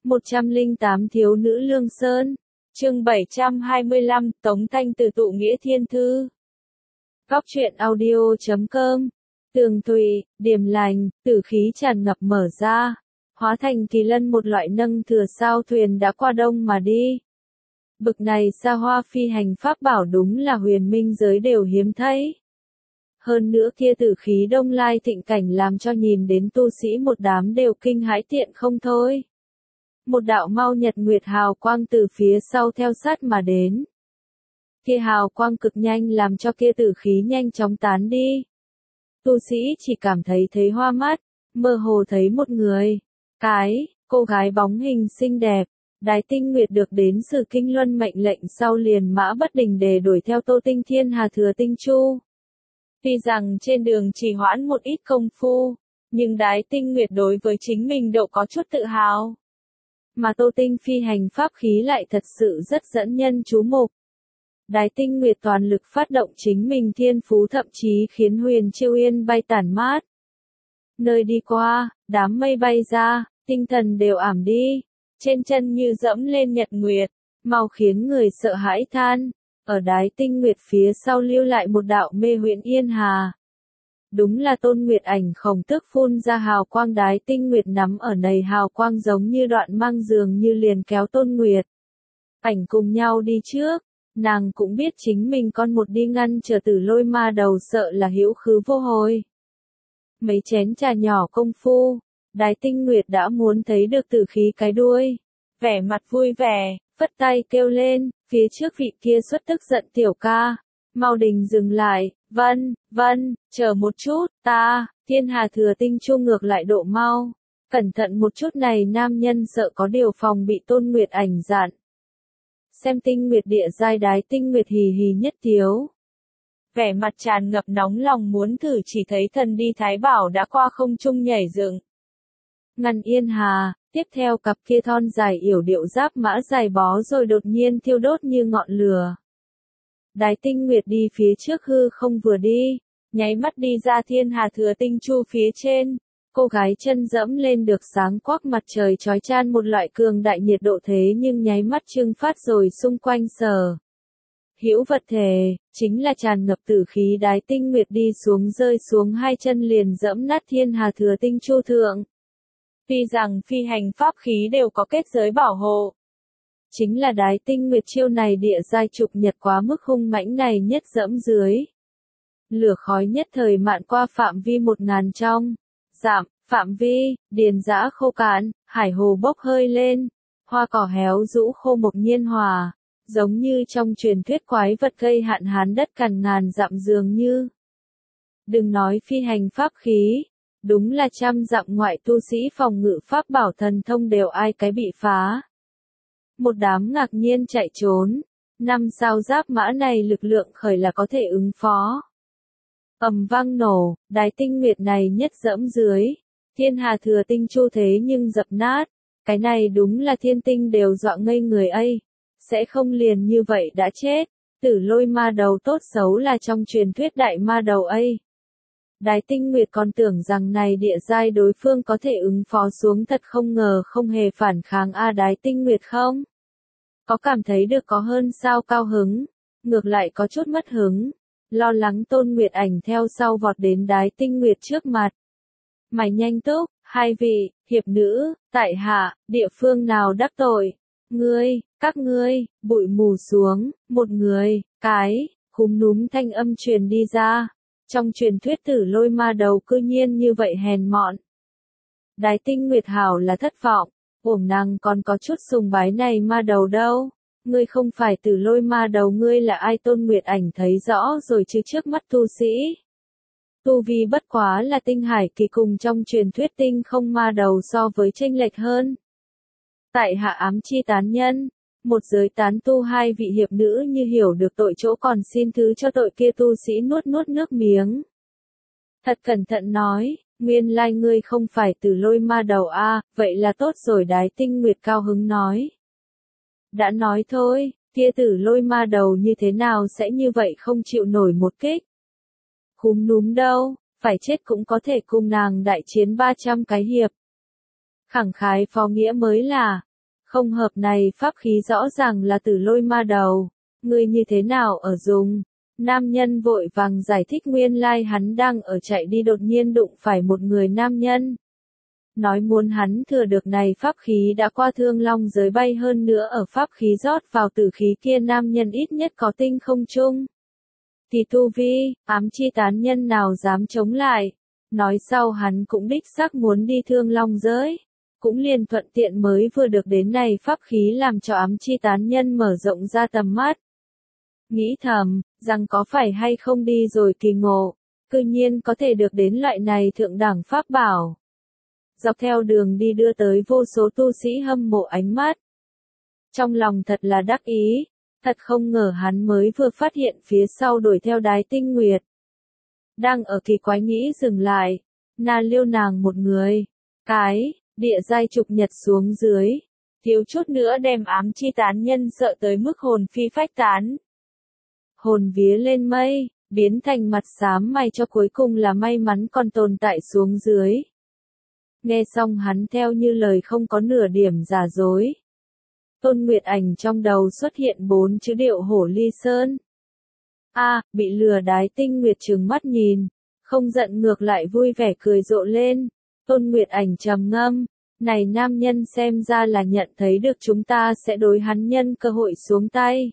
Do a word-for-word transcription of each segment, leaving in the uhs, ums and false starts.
một trăm lẻ tám Thiếu nữ Lương Sơn. Chương bảy trăm hai mươi lăm, Tống Thanh từ tụ nghĩa thiên thư. Góc truyện audio chấm com. Tường Thụy, điềm lành, tử khí tràn ngập mở ra, hóa thành kỳ lân một loại nâng thừa sao thuyền đã qua đông mà đi. Bực này xa hoa phi hành pháp bảo đúng là huyền minh giới đều hiếm thấy. Hơn nữa kia tử khí đông lai thịnh cảnh làm cho nhìn đến tu sĩ một đám đều kinh hãi tiện không thôi. Một đạo mau nhật nguyệt hào quang từ phía sau theo sát mà đến. Kia hào quang cực nhanh làm cho kia tử khí nhanh chóng tán đi. Tu sĩ chỉ cảm thấy thấy hoa mắt, mơ hồ thấy một người, cái, cô gái bóng hình xinh đẹp. Đái Tinh Nguyệt được đến Sử Kinh Luân mệnh lệnh sau liền mã bất đình để đuổi theo Tô Tinh Thiên Hà Thừa Tinh Chu. Tuy rằng trên đường trì hoãn một ít công phu, nhưng Đái Tinh Nguyệt đối với chính mình độ có chút tự hào. Mà Tô Tinh phi hành pháp khí lại thật sự rất dẫn nhân chú mục. Đái Tinh Nguyệt toàn lực phát động chính mình thiên phú thậm chí khiến Huyền Chiêu Yên bay tản mát. Nơi đi qua, đám mây bay ra, tinh thần đều ảm đi. Trên chân như dẫm lên nhật nguyệt, mau khiến người sợ hãi than. Ở Đái Tinh Nguyệt phía sau lưu lại một đạo mê huyễn yên hà. Đúng là Tôn Nguyệt ảnh khổng tức phun ra hào quang. Đái Tinh Nguyệt nắm ở nầy hào quang giống như đoạn mang dường như liền kéo Tôn Nguyệt ảnh cùng nhau đi trước. Nàng cũng biết chính mình con một đi ngăn trở Tử Lôi ma đầu sợ là hữu khứ vô hồi. Mấy chén trà nhỏ công phu, Đái Tinh Nguyệt đã muốn thấy được tử khí cái đuôi. Vẻ mặt vui vẻ, phất tay kêu lên, phía trước vị kia xuất tức giận tiểu ca. Mau đình dừng lại, vân, vân, chờ một chút, ta, Thiên Hà Thừa Tinh Chu ngược lại độ mau. Cẩn thận một chút này nam nhân sợ có điều phòng bị Tôn Nguyệt ảnh dạn. Xem Tinh Nguyệt địa giai Đái Tinh Nguyệt hì hì nhất thiếu. Vẻ mặt tràn ngập nóng lòng muốn thử chỉ thấy thần đi Thái Bảo đã qua không trung nhảy dựng. Ngăn yên hà, tiếp theo cặp kia thon dài yểu điệu giáp mã dài bó rồi đột nhiên thiêu đốt như ngọn lửa. Đái Tinh Nguyệt đi phía trước hư không vừa đi, nháy mắt đi ra Thiên Hà Thừa Tinh Chu phía trên. Cô gái chân dẫm lên được sáng quắc mặt trời chói chan một loại cường đại nhiệt độ thế nhưng nháy mắt trưng phát rồi xung quanh sờ. Hữu vật thể, chính là tràn ngập tử khí. Đái Tinh Nguyệt đi xuống rơi xuống hai chân liền dẫm nát Thiên Hà Thừa Tinh Chu thượng. Tuy rằng phi hành pháp khí đều có kết giới bảo hộ. Chính là Đái Tinh Nguyệt chiêu này địa giai trục nhật quá mức hung mãnh này nhất dẫm dưới. Lửa khói nhất thời mạn qua phạm vi một ngàn trong. Giảm, phạm vi, điền dã khô cạn, hải hồ bốc hơi lên. Hoa cỏ héo rũ khô mộc nhiên hòa. Giống như trong truyền thuyết quái vật gây hạn hán đất cằn ngàn dặm dường như. Đừng nói phi hành pháp khí. Đúng là trăm dặm ngoại tu sĩ phòng ngự pháp bảo thần thông đều ai cái bị phá. Một đám ngạc nhiên chạy trốn. Năm sao giáp mã này lực lượng khởi là có thể ứng phó. Ầm vang nổ, Đái Tinh Nguyệt này nhất dẫm dưới. Thiên Hà Thừa Tinh Chu thế nhưng dập nát. Cái này đúng là thiên tinh đều dọa ngây người ấy. Sẽ không liền như vậy đã chết. Tử Lôi ma đầu tốt xấu là trong truyền thuyết đại ma đầu ấy. Đái Tinh Nguyệt còn tưởng rằng này địa giai đối phương có thể ứng phó xuống, thật không ngờ không hề phản kháng. A Đái Tinh Nguyệt không có cảm thấy được có hơn sao cao hứng, ngược lại có chút mất hứng, lo lắng Tôn Nguyệt ảnh theo sau vọt đến Đái Tinh Nguyệt trước mặt. Mày nhanh túc, hai vị, hiệp nữ, tại hạ, địa phương nào đắc tội, ngươi, các ngươi, bụi mù xuống, một người, cái, khúm núm thanh âm truyền đi ra. Trong truyền thuyết Tử Lôi ma đầu cư nhiên như vậy hèn mọn. Đái Tinh Nguyệt hảo là thất vọng, uổng nàng còn có chút sùng bái này ma đầu đâu. Ngươi không phải Tử Lôi ma đầu, ngươi là ai? Tôn Nguyệt ảnh thấy rõ rồi chứ trước mắt tu sĩ. Tu vi bất quá là tinh hải kỳ cùng trong truyền thuyết tinh không ma đầu so với chênh lệch hơn. Tại hạ ám chi tán nhân. Một giới tán tu hai vị hiệp nữ như hiểu được tội chỗ còn xin thứ cho tội kia tu sĩ nuốt nuốt nước miếng. Thật cẩn thận nói, nguyên lai ngươi không phải Tử Lôi ma đầu a, à, vậy là tốt rồi. Đái Tinh Nguyệt cao hứng nói. Đã nói thôi, kia Tử Lôi ma đầu như thế nào sẽ như vậy không chịu nổi một kích. Khúm núm đâu, phải chết cũng có thể cùng nàng đại chiến ba trăm cái hiệp. Khẳng khái phó nghĩa mới là, Không hợp này pháp khí rõ ràng là tử lôi ma đầu. Ngươi như thế nào ở dùng? Nam nhân vội vàng giải thích nguyên lai hắn đang ở chạy đi đột nhiên đụng phải một người nam nhân. Nói muốn hắn thừa được này pháp khí đã qua thương long giới bay hơn nữa ở pháp khí rót vào tử khí kia nam nhân ít nhất có tinh không chung. Thì tu vi, ám chi tán nhân nào dám chống lại. Nói sau hắn cũng đích xác muốn đi thương long giới. Cũng liền thuận tiện mới vừa được đến này pháp khí làm cho ám chi tán nhân mở rộng ra tầm mắt. Nghĩ thầm, rằng có phải hay không đi rồi kỳ ngộ, cư nhiên có thể được đến loại này thượng đẳng pháp bảo. Dọc theo đường đi đưa tới vô số tu sĩ hâm mộ ánh mắt. Trong lòng thật là đắc ý, thật không ngờ hắn mới vừa phát hiện phía sau đuổi theo Đái Tinh Nguyệt. Đang ở kỳ quái nghĩ dừng lại, na liêu nàng một người, cái, địa giai trục nhật xuống dưới, thiếu chút nữa đem ám chi tán nhân sợ tới mức hồn phi phách tán. Hồn vía lên mây, biến thành mặt xám may cho cuối cùng là may mắn còn tồn tại xuống dưới. Nghe xong hắn theo như lời không có nửa điểm giả dối. Tôn Nguyệt Ảnh trong đầu xuất hiện bốn chữ điệu hổ ly sơn. A, à, bị lừa Đái Tinh Nguyệt trừng mắt nhìn, không giận ngược lại vui vẻ cười rộ lên. Tôn Nguyệt Ảnh trầm ngâm, này nam nhân xem ra là nhận thấy được chúng ta sẽ đối hắn nhân cơ hội xuống tay.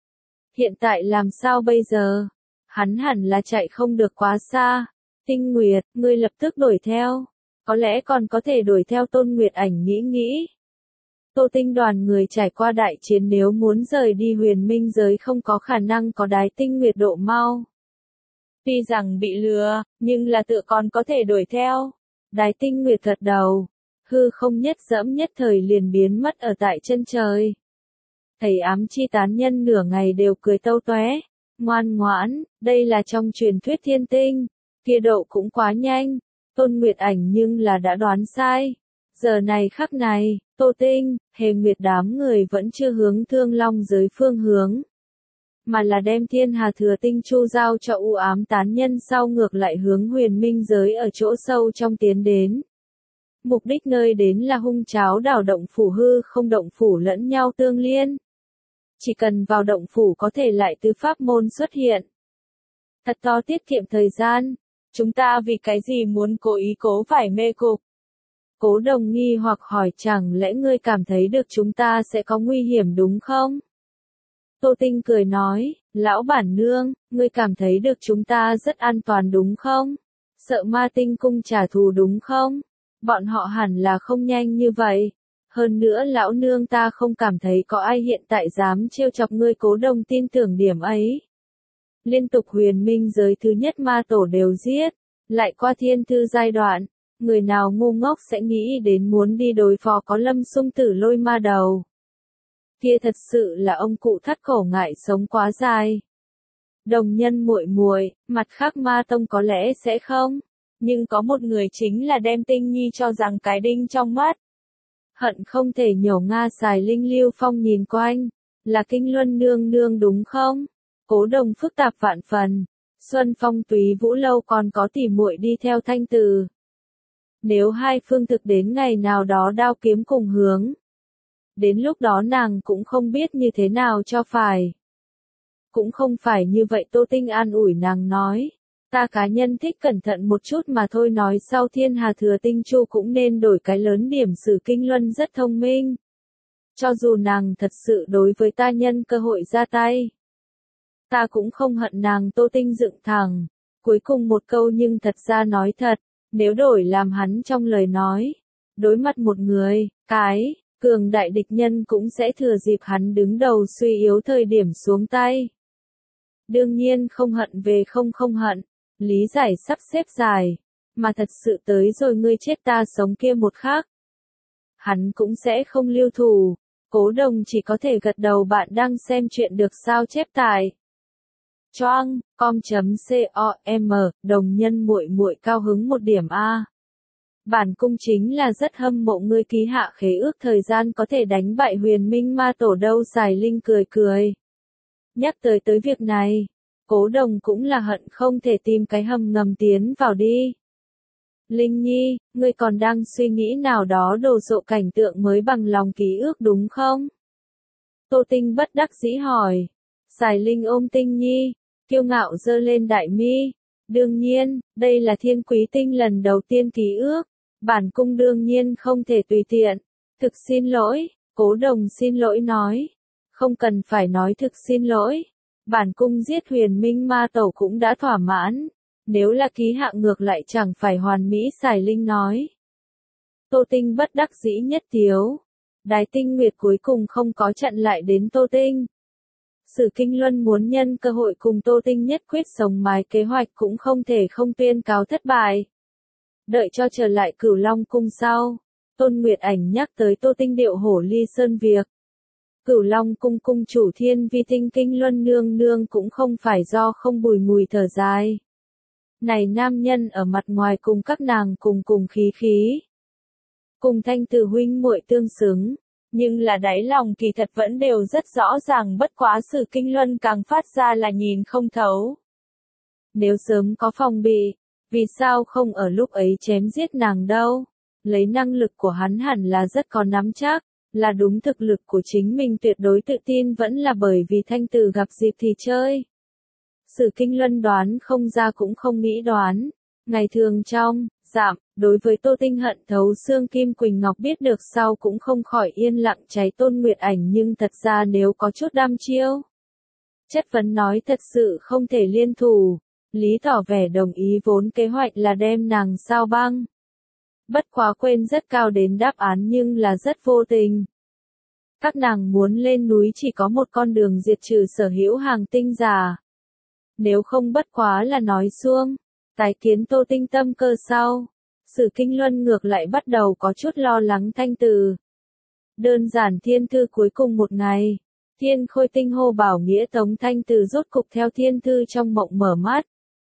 Hiện tại làm sao bây giờ? Hắn hẳn là chạy không được quá xa. Tinh Nguyệt, ngươi lập tức đuổi theo. Có lẽ còn có thể đuổi theo Tôn Nguyệt Ảnh nghĩ nghĩ. Tô Tinh đoàn người trải qua đại chiến nếu muốn rời đi huyền minh giới không có khả năng có Đái Tinh Nguyệt độ mau. Tuy rằng bị lừa, nhưng là tựa còn có thể đuổi theo. Đái Tinh Nguyệt gật đầu. Hư không nhất dẫm nhất thời liền biến mất ở tại chân trời. Thầy ám chi tán nhân nửa ngày đều cười tâu tóe. Ngoan ngoãn, đây là trong truyền thuyết thiên tinh. Kia độ cũng quá nhanh. Tôn Nguyệt Ảnh nhưng là đã đoán sai. Giờ này khắc này, Tô Tinh, Hề Nguyệt đám người vẫn chưa hướng thương long giới phương hướng. Mà là đem thiên hà thừa tinh chu giao cho u ám tán nhân sau ngược lại hướng huyền minh giới ở chỗ sâu trong tiến đến. Mục đích nơi đến là hung cháo đảo động phủ hư không động phủ lẫn nhau tương liên. Chỉ cần vào động phủ có thể lại tứ pháp môn xuất hiện. Thật to tiết kiệm thời gian. Chúng ta vì cái gì muốn cố ý cố phải mê cục? Cố Đồng nghi hoặc hỏi chẳng lẽ ngươi cảm thấy được chúng ta sẽ có nguy hiểm đúng không? Tô Tinh cười nói, lão bản nương, ngươi cảm thấy được chúng ta rất an toàn đúng không? Sợ ma tinh cung trả thù đúng không? Bọn họ hẳn là không nhanh như vậy. Hơn nữa lão nương ta không cảm thấy có ai hiện tại dám trêu chọc ngươi. Cố Đồng tin tưởng điểm ấy. Liên tục huyền minh giới thứ nhất ma tổ đều giết, lại qua thiên thư giai đoạn, người nào ngu ngốc sẽ nghĩ đến muốn đi đối phó có Lâm Sung tử lôi ma đầu. Kia thật sự là ông cụ thắt cổ ngại sống quá dài. Đồng nhân muội muội, mặt khác ma tông có lẽ sẽ không, nhưng có một người chính là đem Tinh Nhi cho rằng cái đinh trong mắt. Hận không thể nhổ nga xài Linh Lưu Phong nhìn quanh, là Kinh Luân nương nương đúng không? Cố Đồng phức tạp vạn phần, Xuân Phong Túy Vũ lâu còn có tỉ muội đi theo Thanh Từ. Nếu hai phương thực đến ngày nào đó đao kiếm cùng hướng, đến lúc đó nàng cũng không biết như thế nào cho phải. Cũng không phải như vậy. Tô Tinh an ủi nàng nói, ta cá nhân thích cẩn thận một chút mà thôi. Nói sau thiên hà thừa tinh chu cũng nên đổi cái lớn điểm. Sử Kinh Luân rất thông minh. Cho dù nàng thật sự đối với ta nhân cơ hội ra tay, ta cũng không hận nàng. Tô Tinh dựng thẳng. Cuối cùng một câu nhưng thật ra nói thật, nếu đổi làm hắn trong lời nói, đối mặt một người, cái, cường đại địch nhân cũng sẽ thừa dịp hắn đứng đầu suy yếu thời điểm xuống tay. Đương nhiên không hận về không không hận, lý giải sắp xếp dài, mà thật sự tới rồi ngươi chết ta sống kia một khác. Hắn cũng sẽ không lưu thủ. Cố Đồng chỉ có thể gật đầu. Bạn đang xem chuyện được sao chép tại choang com.com, đồng nhân muội muội cao hứng một điểm a. Bản cung chính là rất hâm mộ ngươi ký hạ khế ước thời gian có thể đánh bại huyền minh ma tổ đâu. Xài Linh cười cười. Nhắc tới tới việc này, Cố Đồng cũng là hận không thể tìm cái hầm ngầm tiến vào đi. Linh Nhi, ngươi còn đang suy nghĩ nào đó đồ sộ cảnh tượng mới bằng lòng ký ức đúng không? Tô Tinh bất đắc dĩ hỏi. Sài Linh ôm Tinh Nhi, kiêu ngạo giơ lên đại mi. Đương nhiên, đây là Thiên Quý Tinh lần đầu tiên ký ước. Bản cung đương nhiên không thể tùy tiện. Thực xin lỗi, Cố Đồng xin lỗi nói. Không cần phải nói thực xin lỗi. Bản cung giết Huyền Minh Ma Tẩu cũng đã thỏa mãn. Nếu là ký hạng ngược lại chẳng phải hoàn mỹ, Sài Linh nói. Tô Tinh bất đắc dĩ nhất tiếu. Đái Tinh Nguyệt cuối cùng không có chặn lại đến Tô Tinh. Sử Kinh Luân muốn nhân cơ hội cùng Tô Tinh nhất quyết sống mái kế hoạch cũng không thể không tuyên cáo thất bại. Đợi cho trở lại Cửu Long cung sau, Tôn Nguyệt Ảnh nhắc tới Tô Tinh điệu hổ ly sơn việc. Cửu Long cung cung chủ Thiên Vi Tinh Kinh Luân nương nương cũng không phải do không bùi ngùi thở dài. Này nam nhân ở mặt ngoài cùng các nàng cùng cùng khí khí. Cùng Thanh Từ huynh muội tương xứng, nhưng là đáy lòng kỳ thật vẫn đều rất rõ ràng, bất quá Sử Kinh Luân càng phát ra là nhìn không thấu. Nếu sớm có phòng bị, vì sao không ở lúc ấy chém giết nàng đâu? Lấy năng lực của hắn hẳn là rất có nắm chắc, là đúng thực lực của chính mình tuyệt đối tự tin, vẫn là bởi vì Thanh Từ gặp dịp thì chơi. Sử Kinh Luân đoán không ra cũng không nghĩ đoán. Ngày thường trong, giảm, đối với Tô Tinh hận thấu xương Kim Quỳnh Ngọc biết được sau cũng không khỏi yên lặng cháy Tôn Nguyệt Ảnh, nhưng thật ra nếu có chút đam chiêu. Chất vấn nói thật sự không thể liên thủ, Lý tỏ vẻ đồng ý, vốn kế hoạch là đem nàng sao băng. Bất quá quên rất cao đến đáp án nhưng là rất vô tình. Các nàng muốn lên núi chỉ có một con đường, diệt trừ sở hữu hàng tinh giả. Nếu không bất quá là nói suông, tái kiến Tô Tinh tâm cơ sau. Sử Kinh Luân ngược lại bắt đầu có chút lo lắng Thanh Từ. Đơn giản thiên thư cuối cùng một ngày, Thiên Khôi Tinh hô bảo nghĩa Tống Thanh Từ rốt cục theo thiên thư trong mộng mở mắt.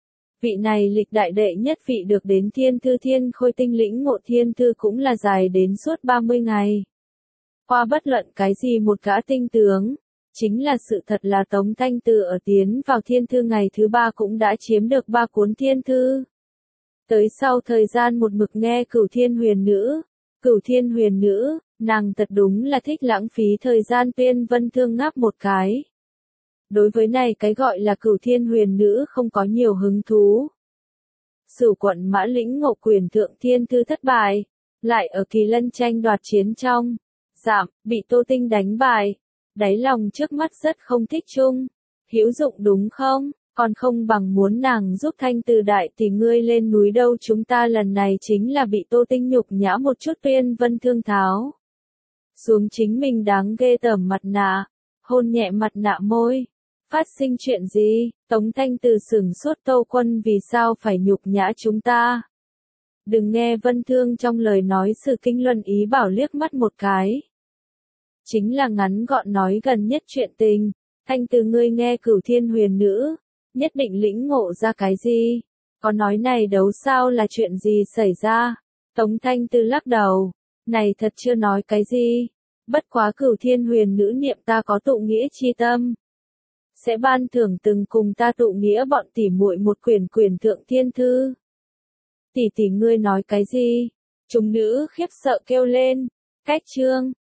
Vị này lịch đại đệ nhất vị được đến thiên thư Thiên Khôi Tinh lĩnh ngộ thiên thư cũng là dài đến suốt ba mươi ngày. Qua bất luận cái gì một gã tinh tướng, chính là sự thật là Tống Thanh Từ ở tiến vào thiên thư ngày thứ ba cũng đã chiếm được ba cuốn thiên thư. Tới sau thời gian một mực nghe Cửu Thiên Huyền Nữ, Cửu Thiên Huyền Nữ, nàng thật đúng là thích lãng phí thời gian. Tuyên Vân Thương ngáp một cái. Đối với này cái gọi là Cửu Thiên Huyền Nữ không có nhiều hứng thú. Sửu quận Mã lĩnh ngộ quyền thượng thiên thư thất bại, lại ở Kỳ Lân tranh đoạt chiến trong, giảm, bị Tô Tinh đánh bại. Đáy lòng trước mắt rất không thích chung. Hữu dụng đúng không? Còn không bằng muốn nàng giúp Thanh Từ đại thì ngươi lên núi đâu, chúng ta lần này chính là bị Tô Tinh nhục nhã một chút. Tuyên Vân Thương tháo xuống chính mình đáng ghê tởm mặt nạ, hôn nhẹ mặt nạ môi. Phát sinh chuyện gì? Tống Thanh Từ sửng sốt, Tô Quân vì sao phải nhục nhã chúng ta? Đừng nghe Vân Thương trong lời nói. Sử Kinh Luân ý bảo liếc mắt một cái. Chính là ngắn gọn nói gần nhất chuyện tình. Thanh Từ ngươi nghe Cửu Thiên Huyền Nữ, nhất định lĩnh ngộ ra cái gì? Có nói này đấu sao, là chuyện gì xảy ra? Tống Thanh Từ lắc đầu. Này thật chưa nói cái gì. Bất quá Cửu Thiên Huyền Nữ niệm ta có tụ nghĩa chi tâm, sẽ ban thưởng từng cùng ta tụ nghĩa bọn tỷ muội một quyển quyền thượng thiên thư. Tỷ tỷ ngươi nói cái gì? Chúng nữ khiếp sợ kêu lên. Cách chương